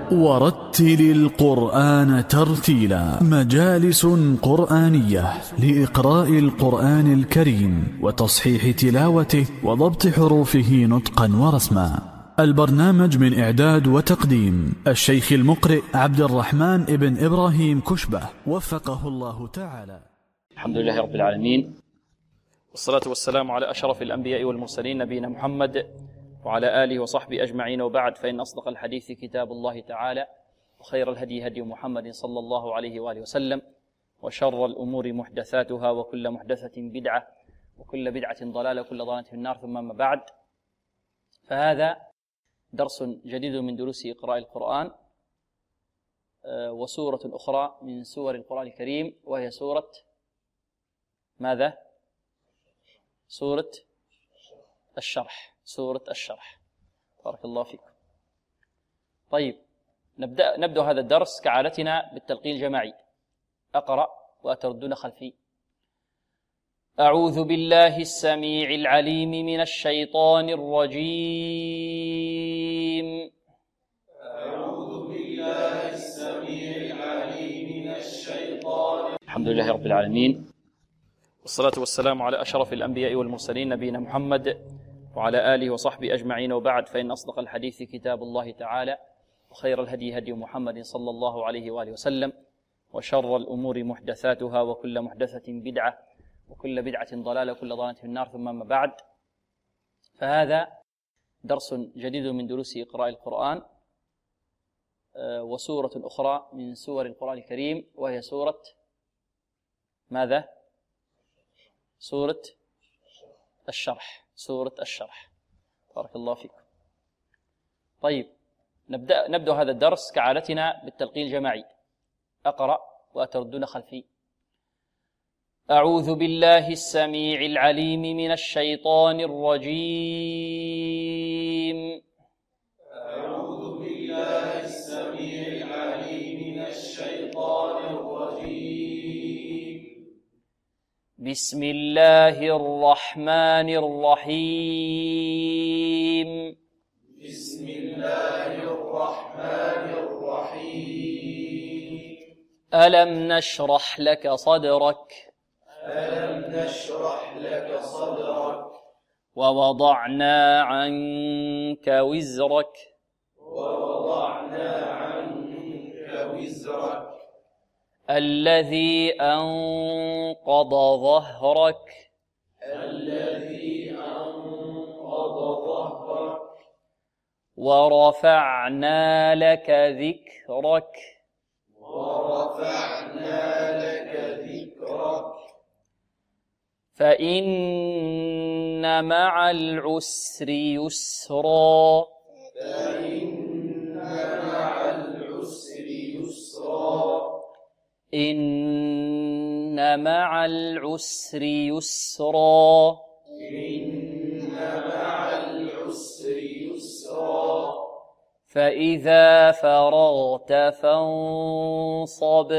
ورتل القرآن ترتيلا. مجالس قرآنية لإقراء القرآن الكريم وتصحيح تلاوته وضبط حروفه نطقا ورسما. البرنامج من إعداد وتقديم الشيخ المقرئ عبد الرحمن ابن إبراهيم كشبة وفقه الله تعالى. الحمد لله رب العالمين، والصلاة والسلام على أشرف الأنبياء والمرسلين نبينا محمد وعلى آله وصحبه أجمعين، وبعد، فإن أصدق الحديث كتاب الله تعالى، وخير الهدي هدي محمد صلى الله عليه وآله وسلم، وشر الأمور محدثاتها، وكل محدثة بدعة، وكل بدعة ضلالة، وكل ضلالة في النار. ثم ما بعد، فهذا درس جديد من دروس إقراء القرآن، وسورة أخرى من سور القرآن الكريم، وهي سورة ماذا؟ سورة الشرح. سورة الشرح، بارك الله فيكم. طيب، نبدأ هذا الدرس كعادتنا بالتلقين الجماعي. أقرأ وأتردون خلفي. أعوذ بالله السميع العليم من الشيطان الرجيم. أعوذ بالله السميع العليم من الشيطان. الحمد لله رب العالمين، والصلاة والسلام على أشرف الأنبياء والمرسلين نبينا محمد وعلى آله وصحبه أجمعين، وبعد، فإن أصدق الحديث كتاب الله تعالى، وخير الهدي هدي محمد صلى الله عليه وآله وسلم، وشر الأمور محدثاتها، وكل محدثة بدعة، وكل بدعة ضلالة، وكل ضلالة في النار. ثم ما بعد، فهذا درس جديد من دروس إقراء القرآن، وسورة أخرى من سور القرآن الكريم، وهي سورة ماذا؟ سورة الشرح. سورة الشرح، بارك الله فيكم. طيب، نبدأ هذا الدرس كعادتنا بالتلقين الجماعي. أقرأ وأتردون خلفي. أعوذ بالله السميع العليم من الشيطان الرجيم. أعوذ بالله السميع العليم من الشيطان الرجيم. بسم الله الرحمن الرحيم. بسم الله الرحمن الرحيم. ألم نشرح لك صدرك. ألم نشرح لك صدرك. ووضعنا عنك وزرك. ووضعنا عنك وزرك. الذي أنقض ظهرك. الذي أنقض ظهرك. ورفعنا لك ذكرك. ورفعنا لك ذكرك. فإن مع العسر يسرا. فإن مع العسر يسرا. إن مع العسر يسرا. إن مع العسر يسرا. فإذا فرغت فانصب.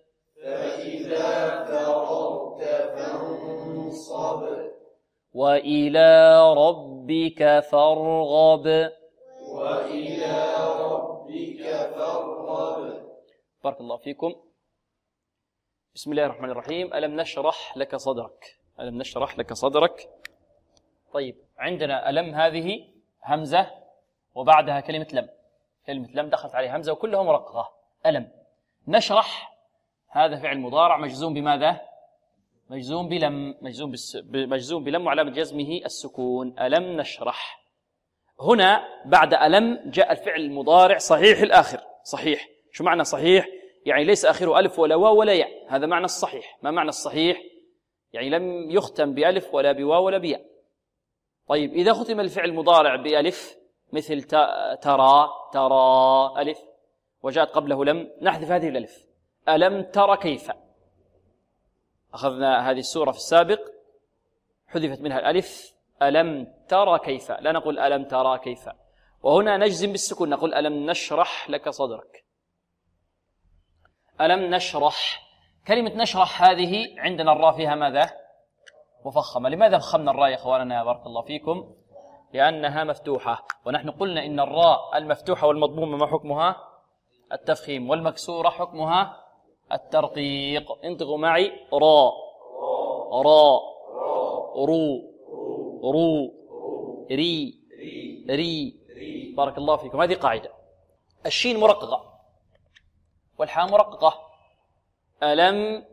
فإذا فرغت فانصب. وإلى ربك فارغب. وإلى ربك فارغب. بارك الله فيكم. بسم الله الرحمن الرحيم. ألم نشرح لك صدرك. ألم نشرح لك صدرك. طيب، عندنا ألم هذه همزة وبعدها كلمة لم. كلمة لم دخلت عليها همزة وكلها مرققة. ألم نشرح هذا فعل مضارع مجزوم بماذا؟ مجزوم بلم. مجزوم بلم، وعلامة جزمه السكون. ألم نشرح. هنا بعد ألم جاء الفعل المضارع صحيح الآخر. صحيح. شو معنى صحيح؟ يعني ليس آخره ألف ولا واو ولا ياء. هذا معنى الصحيح. ما معنى الصحيح؟ يعني لم يختم بألف ولا بواو ولا بياء. طيب، إذا ختم الفعل المضارع بألف مثل ترى، ألف، وجاءت قبله لم، نحذف هذه الألف. ألم تر كيف. أخذنا هذه السورة في السابق، حذفت منها الألف. ألم تر كيف، لا نقول ألم ترى كيف. وهنا نجزم بالسكون، نقول ألم نشرح لك صدرك. ألم نشرح. كلمة نشرح هذه عندنا الراء فيها ماذا؟ مفخمة. لماذا فخمنا الراء يا أخواننا بارك الله فيكم؟ لأنها مفتوحة، ونحن قلنا إن الراء المفتوحة والمضمومة ما حكمها؟ التفخيم، والمكسورة حكمها الترقيق. انطقوا معي: را را، رو رو، ري ري. بارك الله فيكم. هذه قاعدة. الشين مرققة والحاء مرققة. ألم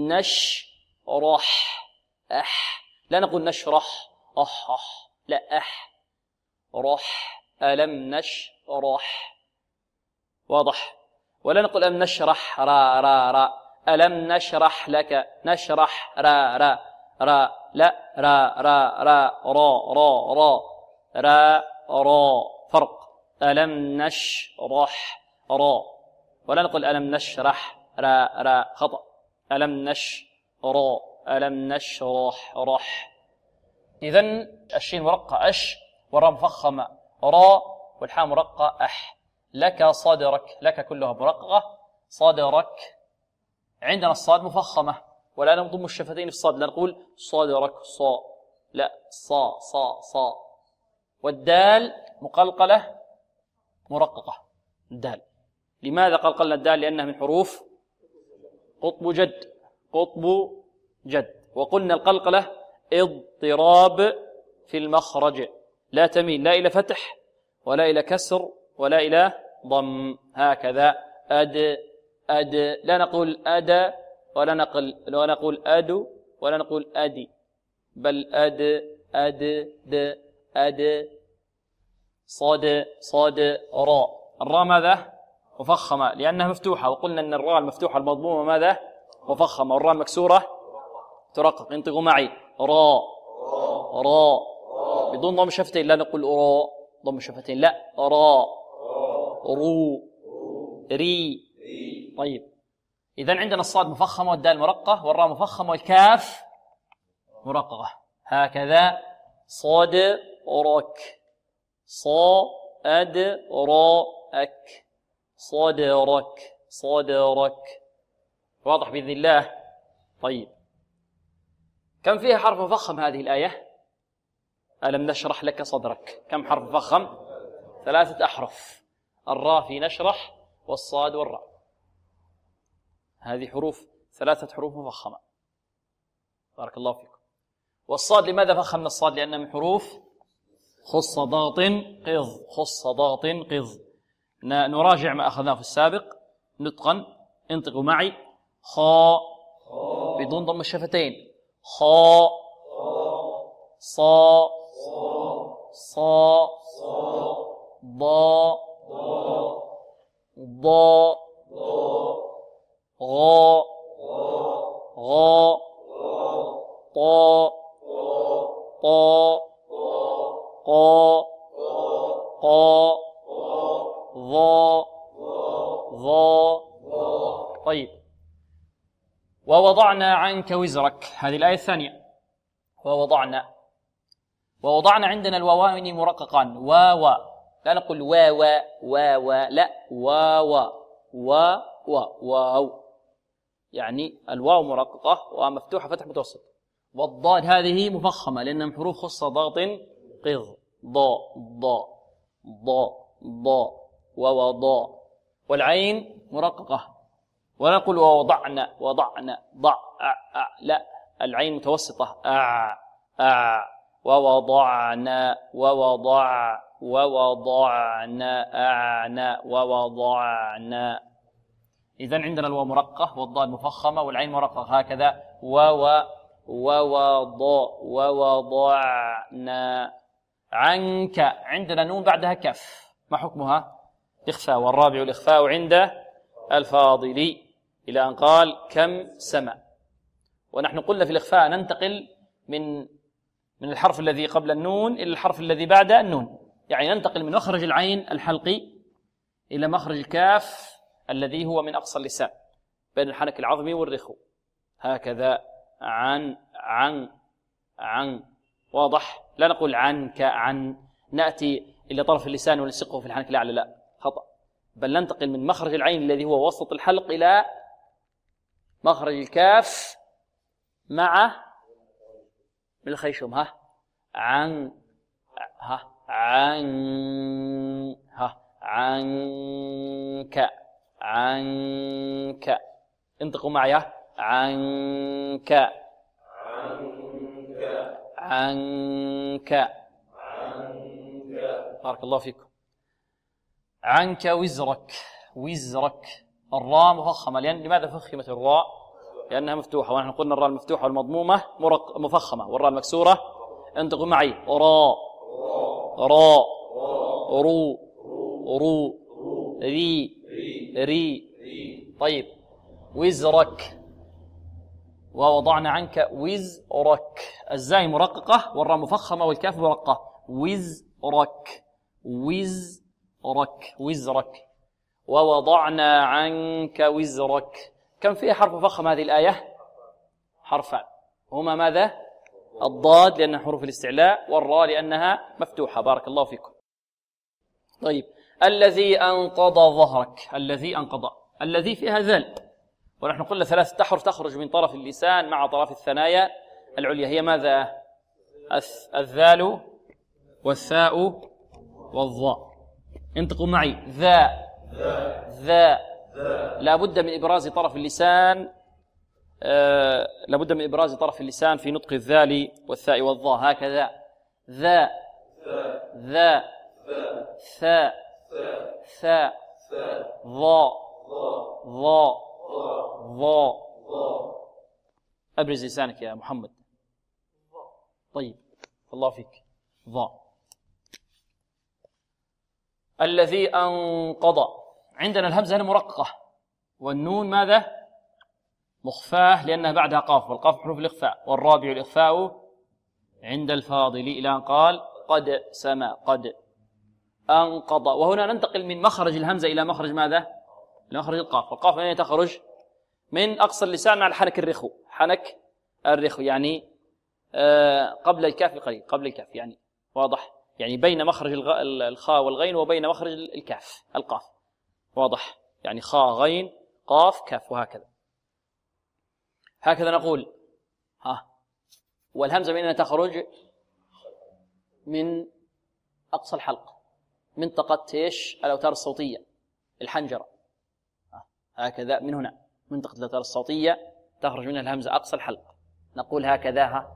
نشرح، أح، لا نقول نشرح أح أح، لا أح، رح. ألم نشرح، واضح. ولا نقول ألم نشرح را را را. ألم نشرح لك، نشرح را را را، لا، را را را، را را را، را را، فرق. ألم نشرح را. ولا نقول ألم نشرح را را، خطأ. ألم نشرح، ألم نشرح رح. إذن الشين مرقة أش، والراء مفخمة را، والحاء مرقة أح. لك صدرك، لك كلها مرققة. صدرك، عندنا الصاد مفخمة ولا نضم الشفتين في الصاد، لا نقول صدرك صا، لا، صا صا صا. والدال مقلقلة مرققة. الدال، لماذا قلقلنا الدال؟ لأنها من حروف قطب جد، قطب جد. وقلنا القلقلة اضطراب في المخرج، لا تميل لا إلى فتح ولا إلى كسر ولا إلى ضم، هكذا. أد أد، لا نقول أد ولا نقول أد ولا نقول أدي، بل أد أد د أد. صاد صاد راء. الراء ماذا؟ مفخمة لأنها مفتوحة، وقلنا أن الراء المفتوحة المضمومة ماذا؟ مفخمة. والراء المكسورة ترقق. انطقوا معي: راء راء، بدون ضم الشفتين، لا نقول راء ضم الشفتين، لا، راء رو ري. طيب، إذن عندنا الصاد مفخمة والدال مرقة والراء مفخمة والكاف مرققة، هكذا. صاد رك، صاد راك، صدرك صدرك. واضح بإذن الله؟ طيب، كم فيها حرف مفخم هذه الآية؟ ألم نشرح لك صدرك. كم حرف مفخم؟ 3 أحرف. الراء في نشرح، والصاد والراء. هذه حروف، 3 حروف مفخمة. بارك الله فيكم. والصاد لماذا فخمنا الصاد؟ لأنها من حروف خص ضغط قض، خص ضغط قض. نراجع ما أخذناه في السابق نطقا. انطقوا معي: خاء بدون ضم الشفتين، خاء، صا صا، ضا ضا، غا غا، طا طا، قا قا، ظا ظا. طيب، ووضعنا عنك وزرك. هذه الآية الثانية. ووضعنا عندنا الواوين مرققان، واوا، لا نقول واوا واوا، لا، واوا واو، يعني الواو مرققة ومفتوحة فتح متوسط. والضاد هذه مفخمة لأنها من حروف خص ضغط قض، ضاء ضاء ضاء ضاء ووضاء. والعين مرققة، ولا نقول ووضعنا ضع لا، العين متوسطة، ووضعنا ووضعنا. إذن عندنا الواو مرققة والضاد مفخمة والعين مرققة، هكذا. ووضعنا عنك. عندنا نون بعدها كف، ما حكمها؟ إخفاء، والرابع الإخفاء عند الفاضل، إلى أن قال كم سمع. ونحن قلنا في الإخفاء ننتقل من الحرف الذي قبل النون إلى الحرف الذي بعد النون، يعني ننتقل من مخرج العين الحلقي إلى مخرج الكاف الذي هو من أقصى اللسان بين الحنك العظمي والرخو، هكذا. عن. واضح؟ لا نقول عنك عن، نأتي إلى طرف اللسان ونلصقه في الحنك الأعلى، لا، خطأ. بل ننتقل من مخرج العين الذي هو وسط الحلق إلى مخرج الكاف مع الخيشوم، عنك عنك. انطقوا معي. عنك عنك بارك الله فيكم. عنك وزرك. وزرك. الراء مفخمة. لماذا فخمت الراء؟ لأنها مفتوحة، ونحن قلنا الراء المفتوحة والمضمومة مفخمة، والراء المكسورة انطقوا معي. راء راء رو رو ري ري. طيب وزرك. ووضعنا عنك وزرك. الزاي مرققة والراء مفخمة والكاف مرققة. وزرك وزرك وزرك. ووضعنا عنك وزرك. كم فيها حرف مفخم هذه الآية؟ حرفان، هما ماذا؟ الضاد لأنها حروف الاستعلاء، والراء لأنها مفتوحة. بارك الله فيكم. طيب الذي أنقض ظهرك. الذي أنقض. الذي فيها ذل، ونحن قلنا 3 أحرف تخرج من طرف اللسان مع طرف الثنايا العليا. هي ماذا؟ الذال والثاء والظاء. انطقوا معي. ذا ذا. لا بد من إبراز طرف اللسان، لا بد من إبراز طرف اللسان في نطق الذال والثاء والظاء. هكذا. ذا ذا ثاء ثاء ظاء ظاء ظاء. أبرز لسانك يا محمد. طيب الله فيك. ظاء. الذي أنقض. عندنا الهمزة هنا مرققة، والنون ماذا؟ مخفاة لأنها بعدها قاف، والقاف حروف الإخفاء، والرابع الإخفاء عند الفاضل إلى أن قال قد سما. قد أنقض. وهنا ننتقل من مخرج الهمزة إلى مخرج ماذا؟ إلى مخرج القاف. والقاف من أين تخرج؟ من أقصى اللسان مع الحنك الرخو. حنك الرخو يعني قبل الكاف بقليل. قبل الكاف يعني واضح، يعني بين مخرج الخاء والغين وبين مخرج الكاف القاف. واضح، يعني خاء غين قاف كاف، وهكذا. هكذا نقول. والهمزة من أين تخرج؟ من أقصى الحلق، منطقة ايش؟ الأوتار الصوتية، الحنجرة. هكذا من هنا منطقة الأوتار الصوتية تخرج منها الهمزة أقصى الحلق. نقول هكذا.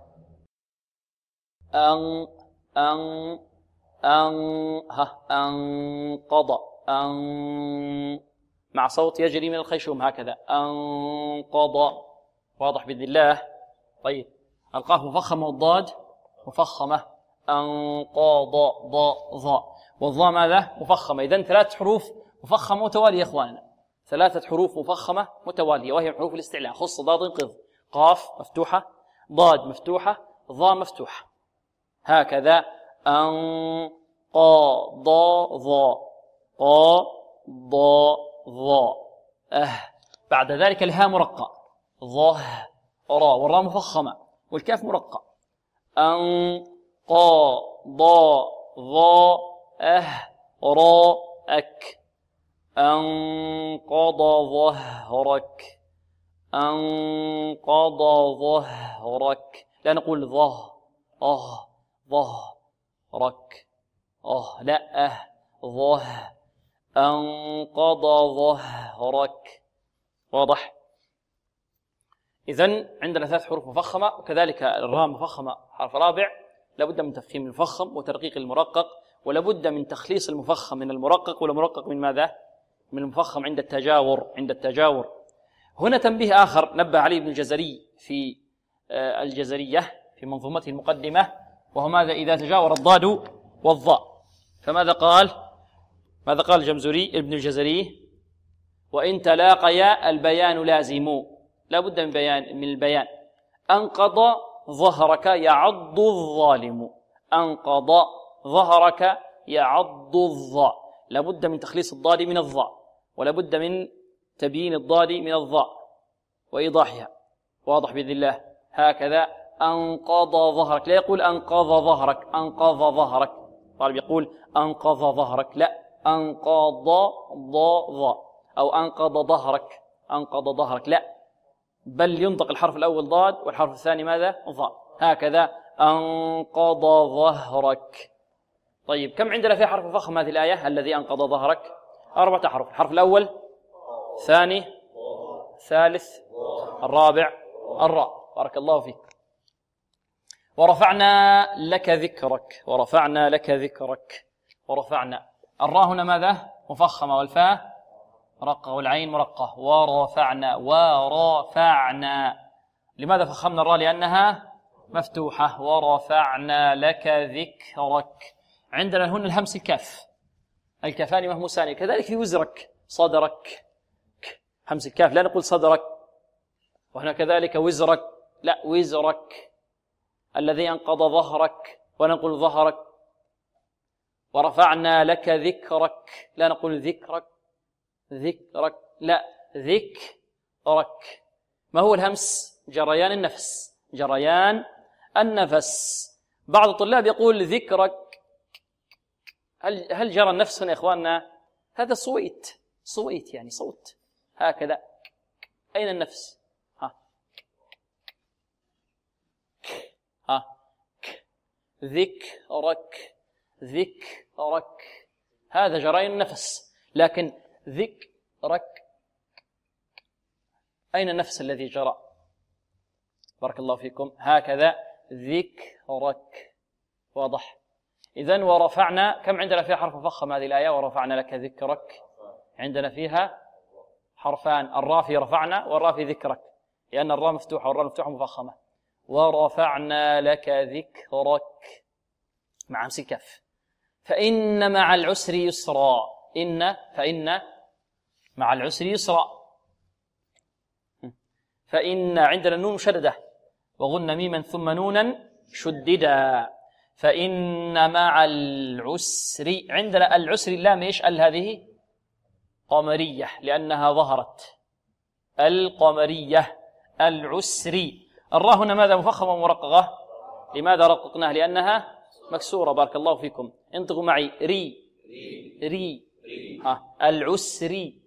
أن أن أن أنقض. أن مع صوت يجري من الخيشوم. هكذا. أنقض. واضح بإذن الله. طيب القاف مفخمة والضاد مفخمة. أنقض ضاء ظاء. والظاء ماذا؟ مفخمة. إذن 3 حروف مفخمة متوالية يا إخواننا. 3 حروف مفخمة متوالية، وهي حروف الاستعلاء. خص ضاد انقض. قاف مفتوحة، ضاد مفتوحة، ظاء مفتوحة. هكذا. أنقض ضاء ضاء. بعد ذلك الهاء مرقة. ظه راء، والراء مفخمة، والكاف مرقة. أنقض ضاء راء أك. أنقض ظهرك. أنقض ظهرك. لا نقول ظه ظهرك. لا ظه. أنقض ظهرك. واضح. إذن عندنا 3 حروف مفخمة، وكذلك الراء مفخمة حرف رابع. لابد من تفخيم المفخم وترقيق المرقق، ولابد من تخليص المفخم من المرقق، والمرقق من ماذا؟ من المفخم عند التجاور. هنا تنبيه آخر نبه عليه ابن الجزري في الجزرية في منظومته المقدمة، وهو ماذا؟ إذا تجاور الضاد والظاء. فماذا قال؟ ماذا قال الجمزوري ابن الجزري؟ وإن تلاقيا البيان لازم. لا بد من البيان. أنقض ظهرك يعض الظالم. أنقض ظهرك يعض الظاء. لا بد من تخليص الضاد من الظاء، ولا بد من تبيين الضاد من الظاء وإيضاحها. واضح بإذن الله. هكذا. أنقض ظهرك. لا يقول أنقض ظهرك. أنقض ظهرك. طالب يقول أنقض ظهرك. لا، أنقض ضاء، أو أنقض ظهرك. أنقض ظهرك لا، بل ينطق الحرف الأول ضاد والحرف الثاني ماذا؟ ظاء. هكذا. أنقض ظهرك. طيب كم عندنا في حرف فخم هذه الآية؟ الذي أنقض ظهرك 4 أحرف. الحرف الأول الثاني، الثالث، الرابع، الراء. بارك الله فيك. ورفعنا لك ذكرك، ورفعنا لك ذكرك، ورفعنا. الراء هنا ماذا؟ مفخمة، والفاء رقة، والعين مرقة. ورفعنا، ورفعنا. لماذا فخمنا الراء؟ لأنها مفتوحة. ورفعنا لك ذكرك. عندنا هنا الهمس الكاف، الكافان مهموسان. كذلك في وزرك، صدرك، همس الكاف، لا نقول صدرك. وهنا كذلك وزرك، لا وزرك. الذي أنقض ظهرك، ونقول ظهرك. ورفعنا لك ذكرك، لا نقول ذكرك، ذكرك، لا ذكرك. ما هو الهمس؟ جريان النفس، جريان النفس. بعض الطلاب يقول ذكرك. هل جرى النفس هنا يا إخواننا؟ هذا صويت، صويت يعني صوت هكذا. أين النفس؟ ذكرك، ذكرك، هذا جريان النفس. لكن ذكرك، أين النفس الذي جرى؟ بارك الله فيكم. هكذا ذكرك. واضح؟ إذن ورفعنا، كم عندنا فيها حرف مفخم هذه الآية؟ ورفعنا لك ذكرك. عندنا فيها حرفان، الراء في رفعنا والراء في ذكرك، لأن الراء مفتوحة والراء مفتوحة مفخمة. ورفعنا لك ذكرك مع همس الكاف. فإن مع العسر يسرا. فإن مع العسر يسرا. فإن عندنا النون مشددة، وغن ميما ثم نونا شددا. فإن مع العسر، عندنا العسر اللام ايش؟ هذه قمرية لأنها ظهرت، القمرية، العسري. الراء هنا ماذا؟ مفخمة ومرققة. لماذا رققناها؟ لأنها مكسورة. بارك الله فيكم. انطقوا معي. ري ري. العسري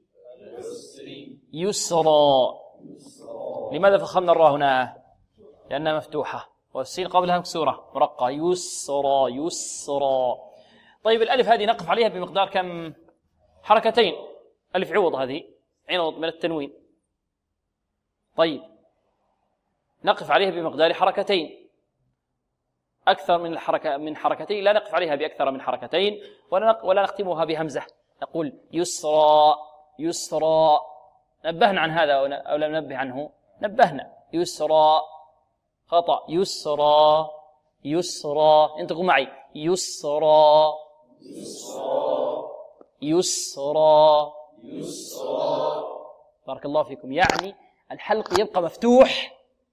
يسرا. لماذا فخمنا الراء هنا؟ لأنها مفتوحة والسين قبلها مكسورة مرققة. يسرا، يسرا. طيب الألف هذه نقف عليها بمقدار كم؟ حركتين. ألف عوض، هذه عوض من التنوين. طيب نقف عليها بمقدار حركتين. أكثر من حركتين لا نقف عليها بأكثر من حركتين، ولا نختمها بهمزة. نقول يسرا، يسرا. نبهنا عن هذا أو لم ننبه عنه؟ نبهنا. يسرا، خطأ. يسرا، يسرا. انطقوا معي. يسرا، يسرا، يسرا، يسرا. بارك الله فيكم. يعني الحلق يبقى مفتوح،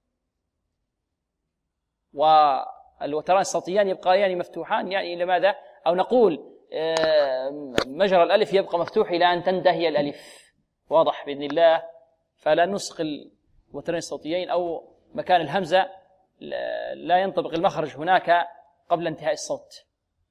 والوتران الصوتيان يبقيان مفتوحان. يعني لماذا؟ أو نقول مجرى الألف يبقى مفتوح إلى أن تنتهي الألف. واضح بإذن الله؟ فلا نسقل الوترين الصوتيين، أو مكان الهمزة لا ينطبق المخرج هناك قبل انتهاء الصوت.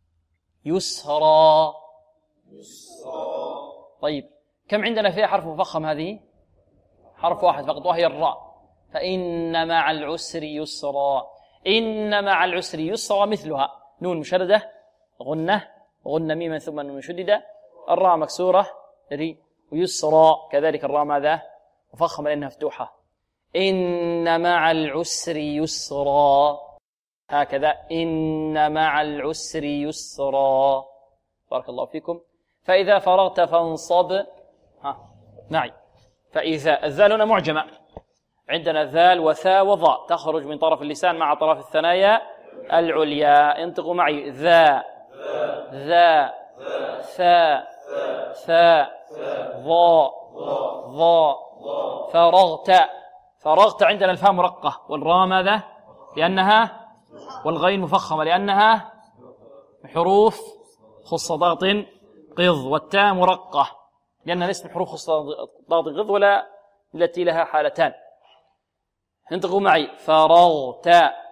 يسرا، يسرا. طيب كم عندنا فيها حرف مفخم؟ هذه حرف واحد فقط، وهي الراء. فإن مع العسر يسرا. إن مع العسر يسرا مثلها نون مشددة، غنة، غنة ميما ثم نون مشددة، الراء مكسورة ري. ويسرا كذلك الراء ماذا؟ مفخمة لأنها مفتوحة. إن مع العسر يسرا. هكذا. إن مع العسر يسرا. بارك الله فيكم. فإذا فرغت فانصب. معي. فإذا، الذال هنا معجمة. عندنا ذال وثاء وضاء تخرج من طرف اللسان مع طرف الثنايا العليا. انطقوا معي. ذا، ذا، ثاء، ثاء، ضاء، ضاء. فرغت، فرغت. عندنا الفاء مرقة والراء ماذا؟ لأنها، والغين مفخمة لأنها حروف خص ضغط قض، والتاء مرقة لأنها ليست حروف خص ضغط قض ولا التي لها حالتان. انطقوا معي. فرغت.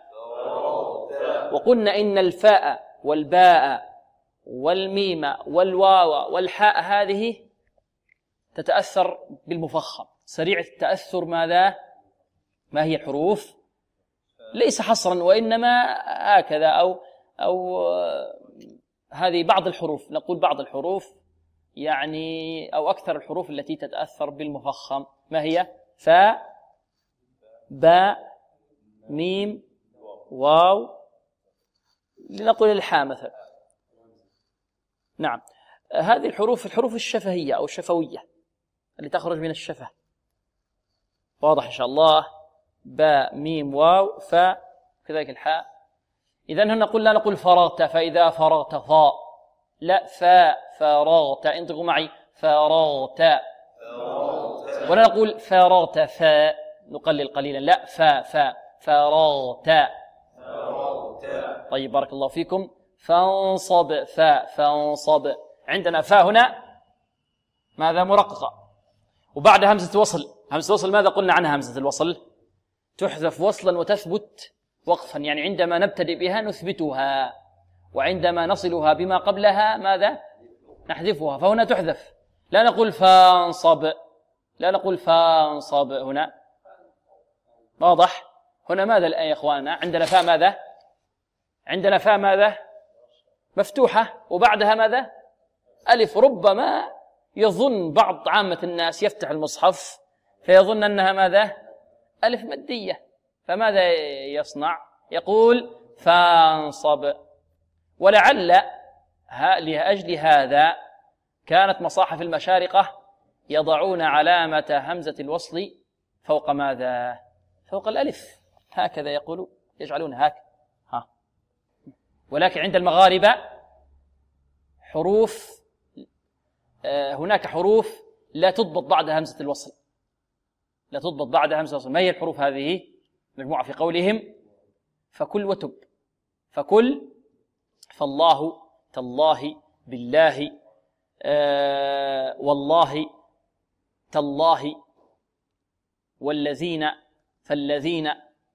وقلنا إن الفاء والباء والميم والواو والحاء هذه تتأثر بالمفخم، سريع التأثر. ماذا؟ ما هي الحروف؟ ليس حصرا، وإنما هكذا أو هذه بعض الحروف. نقول بعض الحروف يعني أو أكثر الحروف التي تتأثر بالمفخم ما هي؟ فاء، باء، ميم، واو، لنقول الحاء مثلا. نعم، هذه الحروف الشفهية أو الشفوية اللي تخرج من الشفة. واضح إن شاء الله؟ باء، ميم، واو، فاء، كذلك الحاء. إذن هنا لا نقول فرغت فإذا فرغت فاء، لا، فاء، فرغت، انطقوا معي، فرغت. ولا نقول فرغت فاء، نقلل قليلا، لا، فاء، فرغت. طيب بارك الله فيكم. فانصب، فاء، فانصب. عندنا فاء هنا ماذا؟ مرققة، وبعد همزة وصل. همزة وصل ماذا قلنا عنها؟ همزة الوصل تحذف وصلا وتثبت وقفا، يعني عندما نبتدئ بها نثبتها، وعندما نصلها بما قبلها ماذا؟ نحذفها. فهنا تحذف، لا نقول فانصب، لا نقول فانصب هنا. واضح؟ هنا ماذا الآن يا إخواننا؟ عندنا فاء ماذا؟ عندنا فاء ماذا؟ مفتوحة، وبعدها ماذا؟ ألف. ربما يظن بعض عامة الناس يفتح المصحف فيظن أنها ماذا؟ ألف مادية، فماذا يصنع؟ يقول فانصب. ولعل لأجل هذا كانت مصاحف المشارقة يضعون علامة همزة الوصل فوق ماذا؟ فوق الألف، هكذا يقولون، يجعلون هكذا. ولكن عند المغاربة حروف، هناك حروف لا تضبط بعد همزة الوصل، لا تضبط بعد همزة الوصل. ما هي الحروف هذه؟ مجموعة في قولهم فكل وتب، فكل، فالله، تالله، بالله، والله، تالله، والذين، فالذين،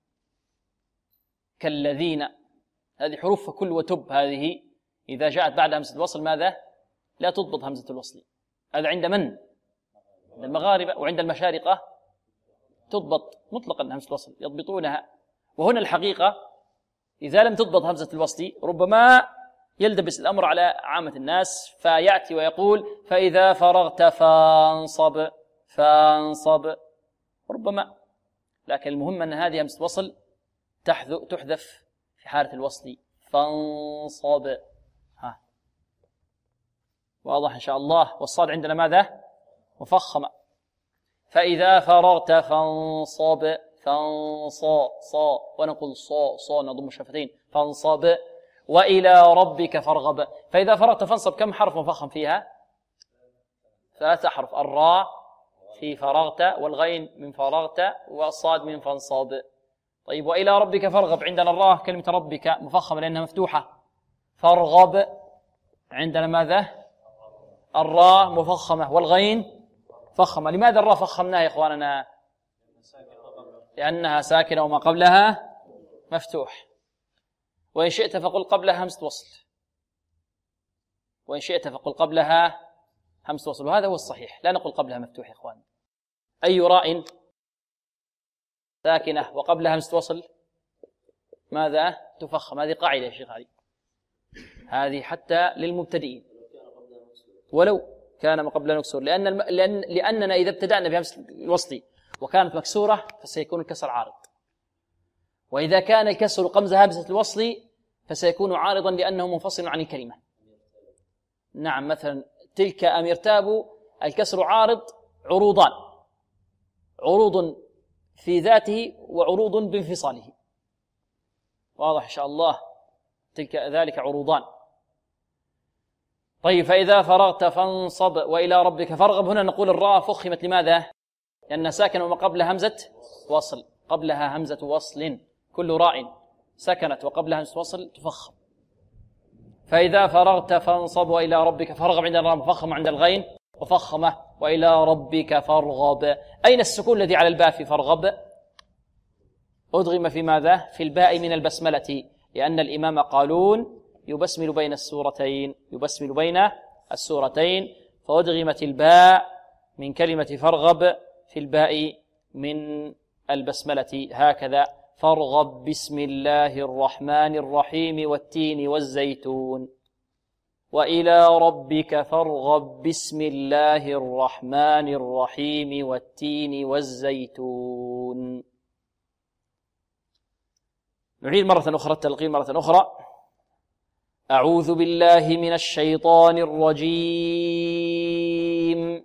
كالذين. هذه حروف فكل وتب، هذه إذا جاءت بعد همزة الوصل ماذا؟ لا تضبط همزة الوصل. هذا عند من؟ عند المغاربة. وعند المشارقة تضبط مطلقا همزة الوصل، يضبطونها. وهنا الحقيقة إذا لم تضبط همزة الوصل ربما يلتبس الأمر على عامة الناس، فيأتي ويقول فإذا فرغت فانصب، فانصب، ربما. لكن المهم أن هذه همزة الوصل تحذف في حالة الوصل، فانصب. واضح إن شاء الله؟ والصاد عندنا ماذا؟ مفخمة. فإذا فرغت فانصب، فانصا، صا، ونقول صا، نضم الشفتين، فانصب. وإلى ربك فارغب. فإذا فرغت فانصب كم حرف مفخم فيها؟ 3 أحرف. الراء في فرغت، والغين من فرغت، والصاد من فانصب. طيب وإلى ربك فارغب، عندنا الراء كلمة ربك مفخمة لأنها مفتوحة. فارغب عندنا ماذا؟ الراء مفخمة والغين فخمة. لماذا الراء فخمناها يا إخواننا؟ لأنها ساكنة وما قبلها مفتوح. وإن شئت فقل قبلها همزة وصل، وإن شئت فقل قبلها همزة وصل، وهذا هو الصحيح، لا نقول قبلها مفتوح يا إخوان. أي راء ساكنة وقبلها همزة وصل ماذا؟ تفخم. هذه قاعدة يا شيخ علي، هذه حتى للمبتدئين، ولو كان ما قبلها مكسور، لأننا إذا ابتدأنا بهمزة الوصل وكانت مكسورة فسيكون الكسر عارض، وإذا كان الكسر قبل همزة الوصل فسيكون عارضا لأنه منفصل عن الكلمة. نعم، مثلا تلك أميرتاب، الكسر عارض عروضان، عروض في ذاته وعروض بانفصاله. واضح إن شاء الله؟ تلك ذلك عروضان. طيب فإذا فرغت فانصب وإلى ربك فارغب. هنا نقول الراء فخمت، لماذا؟ لأنها ساكنة وما قبلها همزة وصل، قبلها همزة وصل، كل راء سكنت وقبلها همزة وصل تفخم. فإذا فرغت فانصب وإلى ربك فارغب، عند الراء مفخمة، عند الغين مفخمة. وإلى ربك فارغب. أين السكون الذي على الباء في فارغب؟ أدغم في ماذا؟ في الباء من البسملة، لأن الإمام قالون يبسمل بين السورتين، يبسمل بين السورتين، فأدغمت الباء من كلمة فارغب في الباء من البسملة، هكذا: فارغب بسم الله الرحمن الرحيم والتين والزيتون. وإلى ربك فارغب بسم الله الرحمن الرحيم والتين والزيتون. نعيد مرة أخرى التلقين مرة أخرى. أعوذ بالله من الشيطان الرجيم.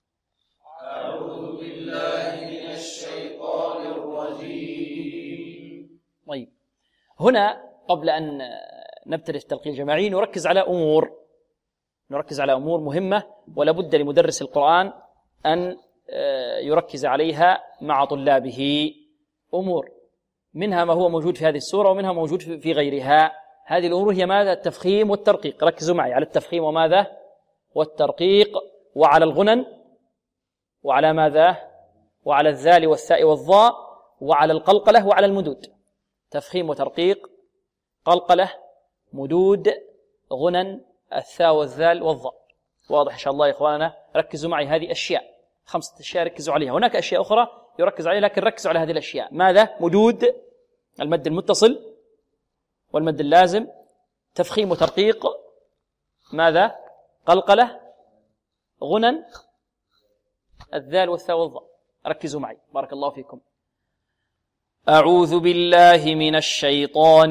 أعوذ بالله من الشيطان الرجيم. طيب، هنا قبل أن نبتدئ التلقين الجماعي نركز على أمور مهمة ولا بد لمدرس القرآن أن يركز عليها مع طلابه. أمور منها ما هو موجود في هذه السورة ومنها موجود في غيرها. هذه الأمور هي ماذا؟ التفخيم والترقيق. ركزوا معي على التفخيم وماذا؟ والترقيق، وعلى الغنن، وعلى ماذا؟ وعلى الذال والثاء والضاء، وعلى القلقلة، وعلى المدود. تفخيم وترقيق، قلقلة، مدود، غنن، الثاء والذال والضاء. واضح إن شاء الله يا إخواننا؟ ركزوا معي، هذه أشياء 5 أشياء ركزوا عليها. هناك أشياء أخرى يركز عليها لكن ركزوا على هذه الأشياء. ماذا؟ مدود، المد المتصل والمد اللازم، تفخيم وترقيق، ماذا؟ قلقلة، غنن، الذال والثاء والضاء. ركزوا معي بارك الله فيكم. أعوذ بالله من الشيطان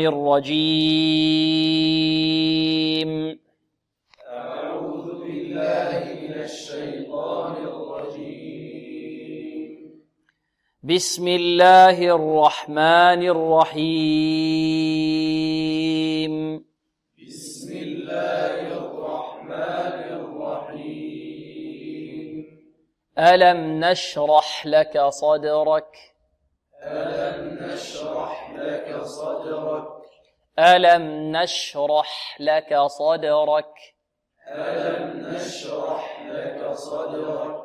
الرجيم. أعوذ بالله من الشيطان الرجيم. بسم الله الرحمن الرحيم. بسم الله الرحمن الرحيم. ألم نشرح لك صدرك. ألم نشرح لك صدرك. ألم نشرح لك صدرك. ألم نشرح لك صدرك.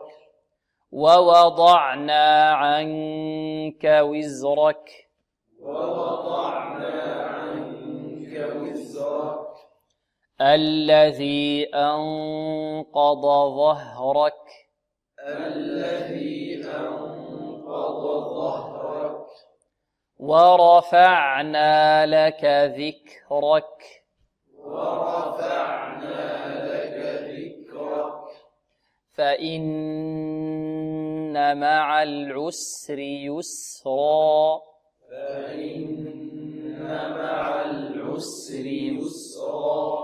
ووضعنا عنك وزرك. ووضعنا عنك وزرك. الذي أنقض ظهرك. الذي أنقض ظهرك. ورفعنا لك ذكرك. ورفعنا لك ذكرك. فإن مع العسر يسرا. فإن مع العسر يسرا.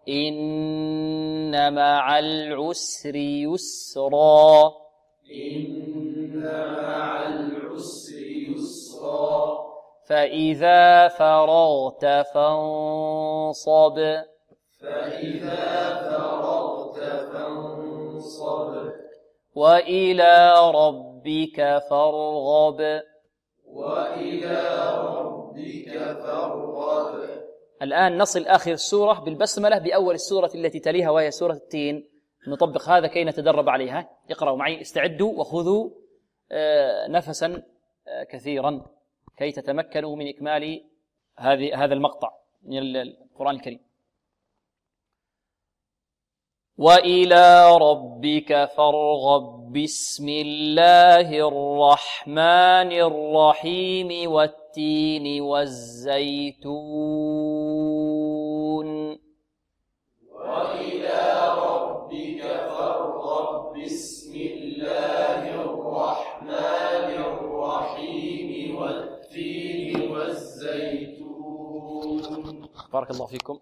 إن مع العسر يسرا. إن مع العسر يسرا. فإذا فرغت فانصب. فإذا فرغت فانصب. وإلى ربك فارغب. وإلى ربك فارغب. الآن نصل آخر السورة بالبسملة بأول السورة التي تليها وهي سورة التين. نطبق هذا كي نتدرب عليها. اقرأوا معي، استعدوا وخذوا نفسا كثيرا كي تتمكنوا من إكمال هذا المقطع من القرآن الكريم. وإلى ربك فارغب. بسم الله الرحمن الرحيم والتين والزيتون. وإلى ربك فارغب. بسم الله الرحمن الرحيم والتين والزيتون. بارك الله فيكم.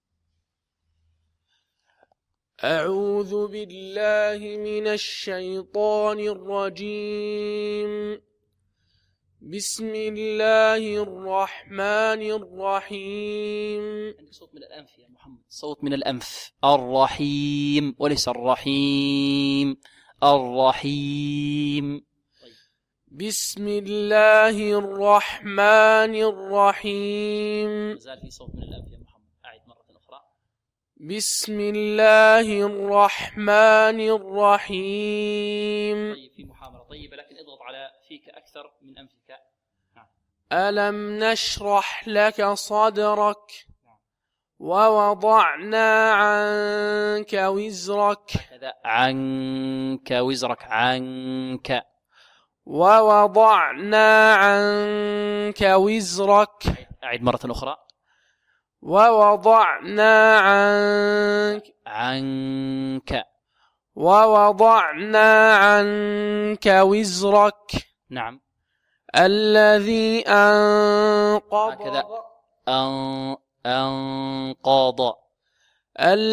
أعوذ بالله من الشيطان الرجيم. بسم الله الرحمن الرحيم. صوت من الأنف يا محمد، صوت من الأنف. الرحيم وليس الرحيم. الرحيم. بسم الله الرحمن الرحيم. مازال في صوت من الأنف يا محمد، أعد مرة أخرى. بسم الله الرحمن الرحيم. طيب، في محاولة طيبة لكن اضغط على فيك أكثر من أنفك. ألم نشرح لك صدرك. ووضعنا عنك وزرك. عنك وزرك. عنك. ووضعنا عنك وزرك. أعد مرة أخرى. ووضعنا عنك وزرك. نعم. الذي أنقض هكذا أنقض